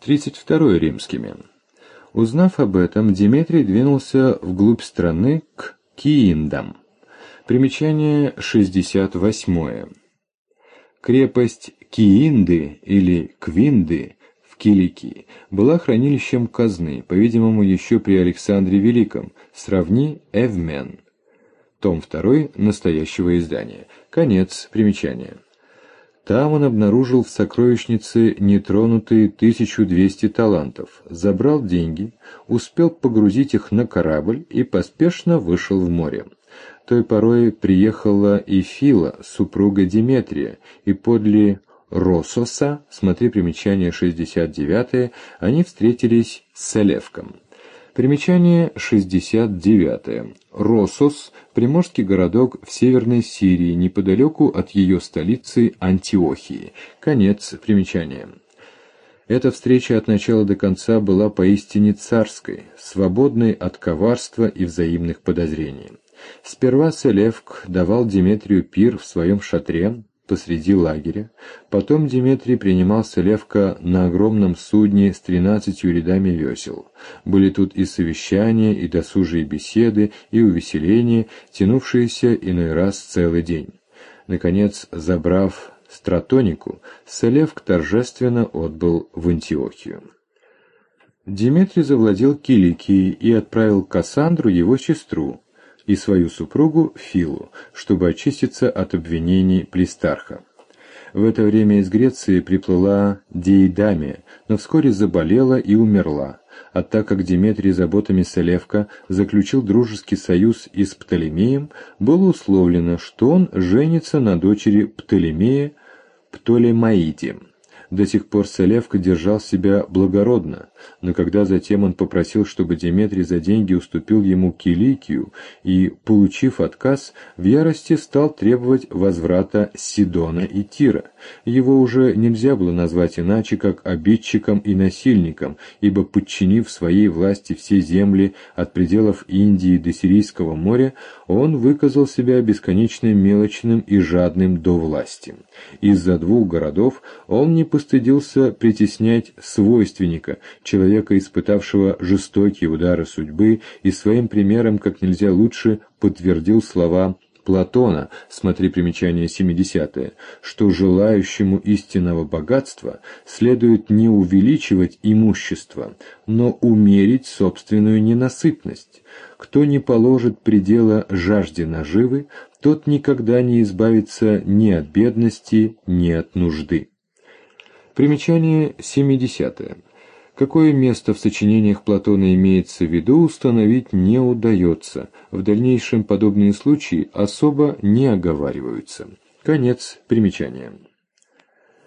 32 римскими. Узнав об этом, Деметрий двинулся вглубь страны к Кииндам. Примечание 68. Крепость Киинды или Квинды в Киликии была хранилищем казны, по-видимому, еще при Александре Великом, сравни Эвмен, том 2 настоящего издания. Конец примечания. Там он обнаружил в сокровищнице нетронутые 1200 талантов, забрал деньги, успел погрузить их на корабль и поспешно вышел в море. Той порой приехала и Фила, супруга Деметрия, и подле Рососа, смотри примечание 69, они встретились с Селевком. Примечание 69. Росос – приморский городок в Северной Сирии, неподалеку от ее столицы Антиохии. Конец примечания. Эта встреча от начала до конца была поистине царской, свободной от коварства и взаимных подозрений. Сперва Селевк давал Деметрию пир в своем шатре посреди лагеря, потом Деметрий принимал Селевка на огромном судне с 13 рядами весел. Были тут и совещания, и досужие беседы, и увеселения, тянувшиеся иной раз целый день. Наконец, забрав стратонику, Селевк торжественно отбыл в Антиохию. Деметрий завладел Киликией и отправил Кассандру, его сестру, и свою супругу Филу, чтобы очиститься от обвинений Плистарха. В это время из Греции приплыла Диидамия, но вскоре заболела и умерла, а так как Деметрий заботами Селевка заключил дружеский союз и с Птолемеем, было условлено, что он женится на дочери Птолемея Птолемаиде. До сих пор Селевк держал себя благородно, но когда затем он попросил, чтобы Деметрий за деньги уступил ему Киликию, и, получив отказ, в ярости стал требовать возврата Сидона и Тира. Его уже нельзя было назвать иначе, как обидчиком и насильником, ибо, подчинив своей власти все земли от пределов Индии до Сирийского моря, он выказал себя бесконечно мелочным и жадным до власти. Из-за 2 городов он не постыдился притеснять свойственника, человека, испытавшего жестокие удары судьбы, и своим примером как нельзя лучше подтвердил слова Платона, смотри примечание 70, что желающему истинного богатства следует не увеличивать имущество, но умерить собственную ненасытность. Кто не положит предела жажде наживы, тот никогда не избавится ни от бедности, ни от нужды. Примечание 70. Какое место в сочинениях Платона имеется в виду, установить не удается. В дальнейшем подобные случаи особо не оговариваются. Конец примечания.